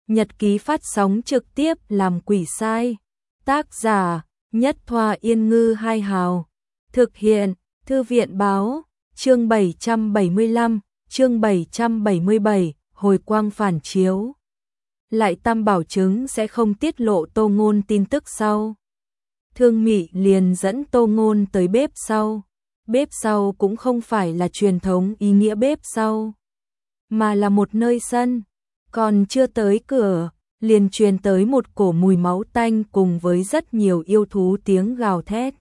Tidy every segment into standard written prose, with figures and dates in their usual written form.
Nhật ký phát sóng trực tiếp làm quỷ sai. Tác giả: Nhất Thoa Yên Ngư Hai Hào. Thực hiện: Thư viện báo. Chương 775, chương 777, hồi quang phản chiếu. Lại Tam bảo chứng sẽ không tiết lộ Tô Ngôn tin tức sau. Thương Mị liền dẫn Tô Ngôn tới bếp sau. Bếp sau cũng không phải là truyền thống ý nghĩa bếp sau, mà là một nơi sân. Còn chưa tới cửa, liền truyền tới một cổ mùi máu tanh cùng với rất nhiều yêu thú tiếng gào thét.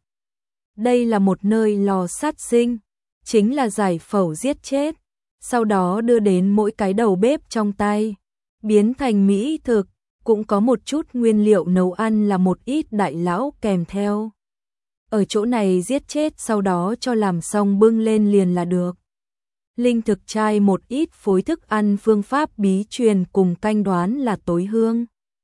Đây là một nơi lò sát sinh, chính là giải phẫu giết chết, sau đó đưa đến mỗi cái đầu bếp trong tay, biến thành mỹ thực, cũng có một chút nguyên liệu nấu ăn là một ít đại lão kèm theo. Ở chỗ này giết chết sau đó cho làm xong bưng lên liền là được. Linh thực trai một ít phối thức ăn phương pháp bí truyền cùng canh đoán là tối hương.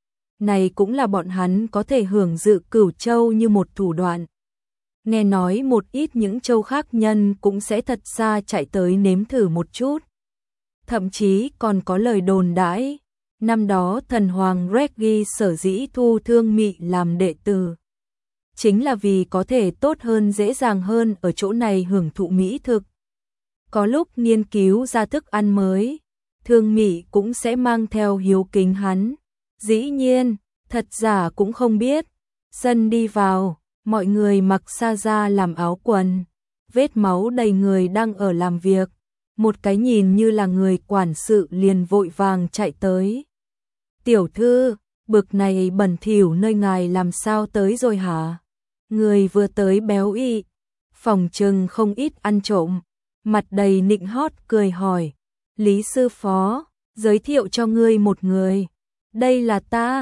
Này cũng là bọn hắn có thể hưởng dự Cửu Châu như một thủ đoạn. Nghe nói một ít những châu khác nhân cũng sẽ thật xa chạy tới nếm thử một chút. Thậm chí còn có lời đồn đãi, năm đó thần hoàng Reggie sở dĩ thu Thương Mị làm đệ tử, chính là vì có thể tốt hơn dễ dàng hơn ở chỗ này hưởng thụ mỹ thực. Có lúc nghiên cứu ra thức ăn mới, Thương Mị cũng sẽ mang theo hiếu kính hắn. Dĩ nhiên, thật giả cũng không biết. Sân đi vào, mọi người mặc sa ra làm áo quần, vết máu đầy người đang ở làm việc. Một cái nhìn như là người quản sự liền vội vàng chạy tới. Tiểu thư, bực này bẩn thỉu nơi ngài làm sao tới rồi hả? Người vừa tới béo ị, phòng trừng không ít ăn trộm. Mặt đầy nịnh hót cười hỏi, Lý sư phó, giới thiệu cho ngươi một người. Đây là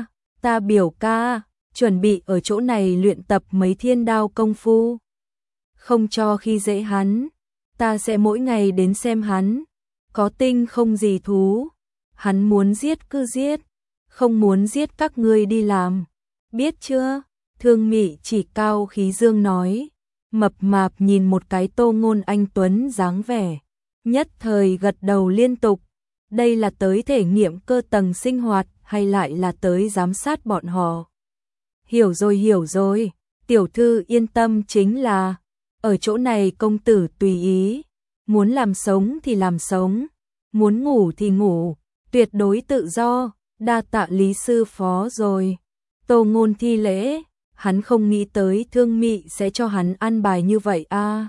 ta biểu ca, chuẩn bị ở chỗ này luyện tập mấy thiên đao công phu. Không cho khi dễ hắn, ta sẽ mỗi ngày đến xem hắn, có tinh không gì thú. Hắn muốn giết cứ giết, không muốn giết các ngươi đi làm, biết chưa? Thương Mị chỉ cao khí dương nói. Mập mạp nhìn một cái Tô Ngôn anh tuấn dáng vẻ, nhất thời gật đầu liên tục. Đây là tới thể nghiệm cơ tầng sinh hoạt hay lại là tới giám sát bọn họ? Hiểu rồi, tiểu thư yên tâm, chính là ở chỗ này công tử tùy ý, muốn làm sống thì làm sống, muốn ngủ thì ngủ, tuyệt đối tự do, đa tạ Lý sư phó rồi. Tô Ngôn thi lễ. Hắn không nghĩ tới Thương Mị sẽ cho hắn ăn bài như vậy a.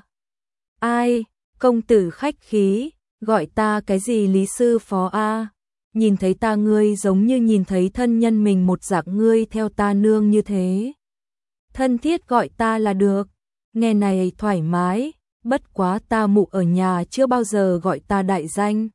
Ai, công tử khách khí, gọi ta cái gì Lý sư phó a? Nhìn thấy ta ngươi giống như nhìn thấy thân nhân mình một dạng, ngươi theo ta nương như thế. Thân thiết gọi ta là được, nghe này thoải mái, bất quá ta mụ ở nhà chưa bao giờ gọi ta đại danh.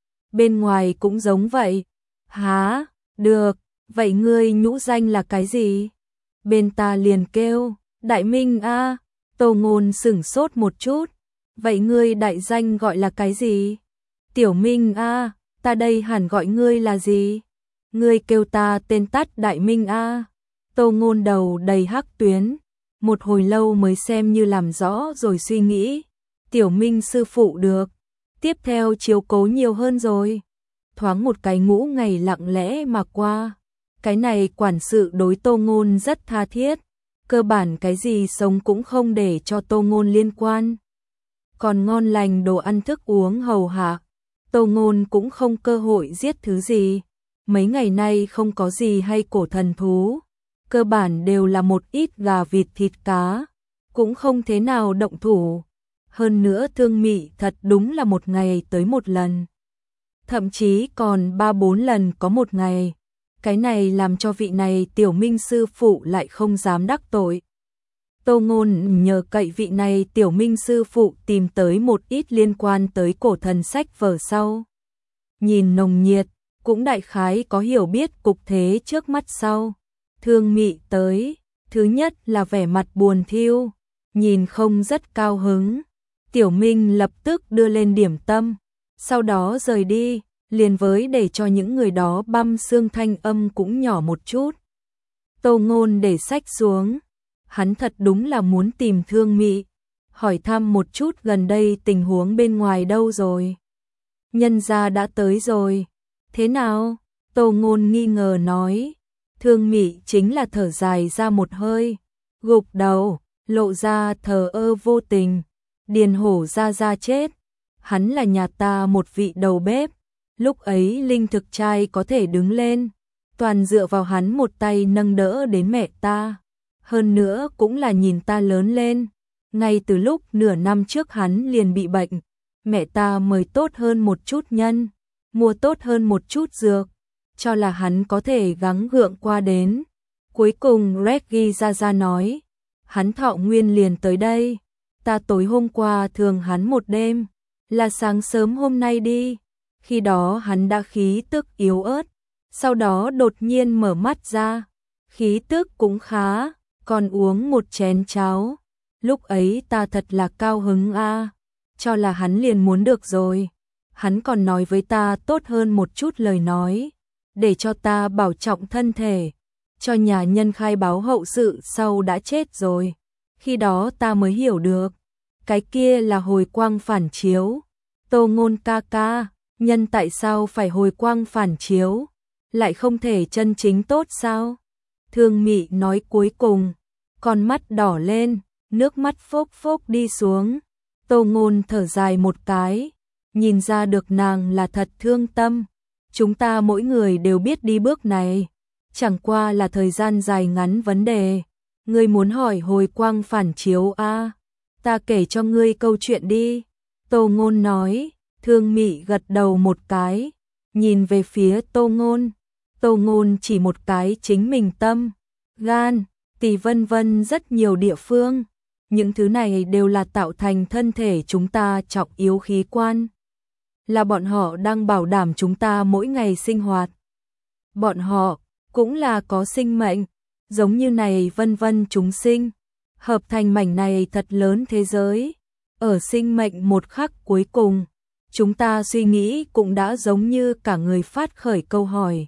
Bên ngoài cũng giống vậy. Hả, được, vậy ngươi nhũ danh là cái gì? Bên ta liền kêu, Đại Minh a. Tô Ngôn sửng sốt một chút. Vậy ngươi đại danh gọi là cái gì? Tiểu Minh a. Ta đây hẳn gọi ngươi là gì? Ngươi kêu ta tên tắt Đại Minh a. Tô Ngôn đầu đầy hắc tuyến, một hồi lâu mới xem như làm rõ rồi suy nghĩ. Tiểu Minh sư phụ được, tiếp theo chiếu cố nhiều hơn rồi. Thoáng một cái ngũ ngày lặng lẽ mà qua. Cái này quản sự đối Tô Ngôn rất tha thiết, cơ bản cái gì sống cũng không để cho Tô Ngôn liên quan. Còn ngon lành đồ ăn thức uống hầu hạ, Tô Ngôn cũng không cơ hội giết thứ gì. Mấy ngày nay không có gì hay cổ thần thú, cơ bản đều là một ít gà vịt thịt cá, cũng không thế nào động thủ. Hơn nữa Thương Mị thật đúng là một ngày tới một lần, thậm chí còn 3-4 lần có một ngày. Cái này làm cho vị này Tiểu Minh sư phụ lại không dám đắc tội. Tô Ngôn nhờ cậy vị này Tiểu Minh sư phụ tìm tới một ít liên quan tới cổ thần sách vở sau. Nhìn nồng nhiệt, cũng đại khái có hiểu biết cục thế trước mắt sau. Thương Mị tới, thứ nhất là vẻ mặt buồn thiu, nhìn không rất cao hứng. Tiểu Minh lập tức đưa lên điểm tâm, sau đó rời đi. Liền với để cho những người đó băm xương thanh âm cũng nhỏ một chút. Tô Ngôn để sách xuống, hắn thật đúng là muốn tìm Thương Mị, hỏi thăm một chút gần đây tình huống bên ngoài đâu rồi. Nhân gia đã tới rồi, thế nào? Tô Ngôn nghi ngờ nói. Thương Mị chính là thở dài ra một hơi, gục đầu, lộ ra thờ ơ vô tình. Điền Hổ ra chết, hắn là nhà ta một vị đầu bếp, lúc ấy Linh Thực Trai có thể đứng lên, toàn dựa vào hắn một tay nâng đỡ đến mẹ ta. Hơn nữa cũng là nhìn ta lớn lên, ngay từ lúc nửa năm trước hắn liền bị bệnh, mẹ ta mời tốt hơn một chút nhân, mua tốt hơn một chút dược, cho là hắn có thể gắng gượng qua đến. Cuối cùng Reggie ra nói, hắn thọ nguyên liền tới đây, ta tối hôm qua thường hắn một đêm, là sáng sớm hôm nay đi, khi đó hắn đã khí tức yếu ớt, sau đó đột nhiên mở mắt ra, khí tức cũng khá, còn uống một chén cháo, lúc ấy ta thật là cao hứng a, cho là hắn liền muốn được rồi, hắn còn nói với ta tốt hơn một chút lời nói, để cho ta bảo trọng thân thể, cho nhà nhân khai báo hậu sự sau đã chết rồi, khi đó ta mới hiểu được, cái kia là hồi quang phản chiếu. Tô Ngôn ca ca, nhân tại sao phải hồi quang phản chiếu, lại không thể chân chính tốt sao? Thương Mị nói cuối cùng, con mắt đỏ lên, nước mắt phốc phốc đi xuống. Tô Ngôn thở dài một cái, nhìn ra được nàng là thật thương tâm. Chúng ta mỗi người đều biết đi bước này, chẳng qua là thời gian dài ngắn vấn đề. Ngươi muốn hỏi hồi quang phản chiếu a? Ta kể cho ngươi câu chuyện đi. Tô Ngôn nói. Thương Mị gật đầu một cái, nhìn về phía Tô Ngôn. Tô Ngôn chỉ một cái chính mình tâm, gan, tỳ vân vân rất nhiều địa phương. Những thứ này đều là tạo thành thân thể chúng ta trọng yếu khí quan. Là bọn họ đang bảo đảm chúng ta mỗi ngày sinh hoạt. Bọn họ cũng là có sinh mệnh, giống như này vân vân chúng sinh, hợp thành mảnh này thật lớn thế giới. Ở sinh mệnh một khắc cuối cùng, chúng ta suy nghĩ cũng đã giống như cả người phát khởi câu hỏi.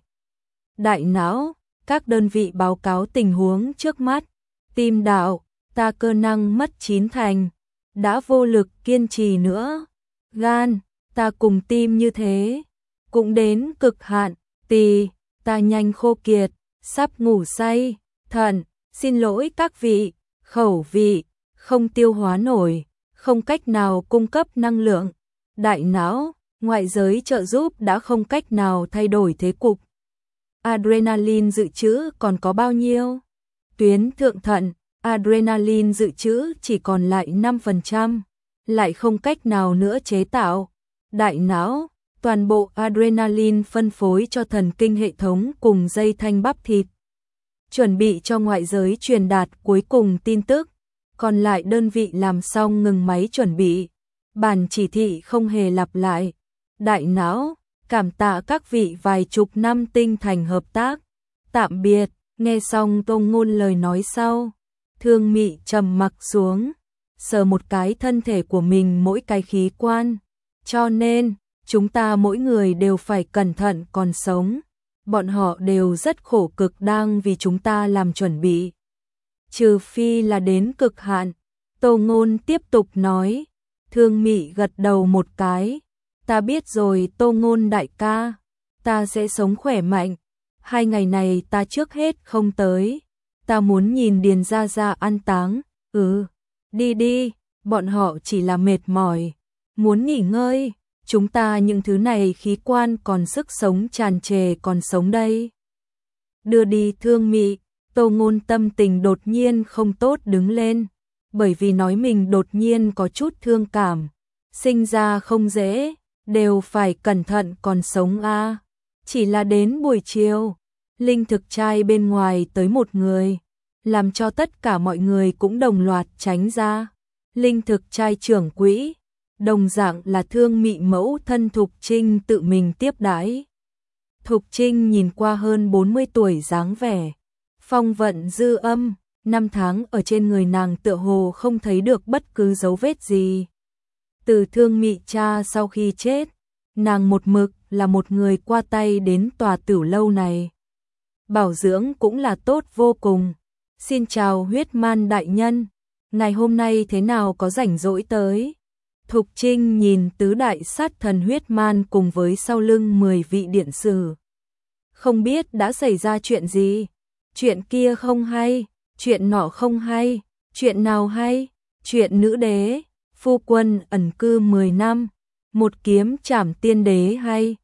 Đại não, các đơn vị báo cáo tình huống trước mắt. Tim đạo, ta cơ năng mất 9 thành, đã vô lực kiên trì nữa. Gan, ta cùng tim như thế, cũng đến cực hạn. Tỳ, ta nhanh khô kiệt, sắp ngủ say. Thận, xin lỗi các vị, khẩu vị, không tiêu hóa nổi, không cách nào cung cấp năng lượng. Đại não, ngoại giới trợ giúp đã không cách nào thay đổi thế cục. Adrenaline dự trữ còn có bao nhiêu? Tuyến thượng thận, adrenaline dự trữ chỉ còn lại 5%, lại không cách nào nữa chế tạo. Đại não, toàn bộ adrenaline phân phối cho thần kinh hệ thống cùng dây thanh bắp thịt, chuẩn bị cho ngoại giới truyền đạt cuối cùng tin tức. Còn lại đơn vị làm xong ngừng máy chuẩn bị. Bản chỉ thị không hề lặp lại. Đại não, cảm tạ các vị vài chục năm tinh thành hợp tác. Tạm biệt. Nghe xong Tô Ngôn lời nói sau, Thương Mị trầm mặc xuống, sờ một cái thân thể của mình mỗi cái khí quan. Cho nên, chúng ta mỗi người đều phải cẩn thận còn sống. Bọn họ đều rất khổ cực đang vì chúng ta làm chuẩn bị. Trừ phi là đến cực hạn. Tô Ngôn tiếp tục nói. Thương Mị gật đầu một cái. Ta biết rồi Tô Ngôn đại ca, ta sẽ sống khỏe mạnh. 2 ngày này ta trước hết không tới. Ta muốn nhìn Điền Gia Gia an táng. Đi đi, bọn họ chỉ là mệt mỏi, muốn nghỉ ngơi. Chúng ta những thứ này khí quan còn sức sống tràn trề còn sống đây. Đưa đi Thương Mị. Tô Ngôn tâm tình đột nhiên không tốt đứng lên, bởi vì nói mình đột nhiên có chút thương cảm. Sinh ra không dễ, đều phải cẩn thận còn sống a. Chỉ là đến buổi chiều, Linh Thực Trai bên ngoài tới một người, làm cho tất cả mọi người cũng đồng loạt tránh ra. Linh Thực Trai trưởng quỹ, đồng dạng là Thương Mị mẫu thân Thục Trinh tự mình tiếp đãi. Thục Trinh nhìn qua hơn 40 tuổi dáng vẻ, phong vận dư âm, 5 tháng ở trên người nàng tựa hồ không thấy được bất cứ dấu vết gì. Từ Thương Mị cha sau khi chết, nàng một mực là một người qua tay đến tòa tửu lâu này. Bảo dưỡng cũng là tốt vô cùng. Xin chào Huyết Man đại nhân, ngày hôm nay thế nào có rảnh rỗi tới? Thục Trinh nhìn tứ đại sát thần Huyết Man cùng với sau lưng 10 vị điện sử. không biết đã xảy ra chuyện gì. Chuyện kia không hay, chuyện nọ không hay, chuyện nào hay? Chuyện nữ đế, phu quân ẩn cư 10 năm, một kiếm trảm tiên đế hay?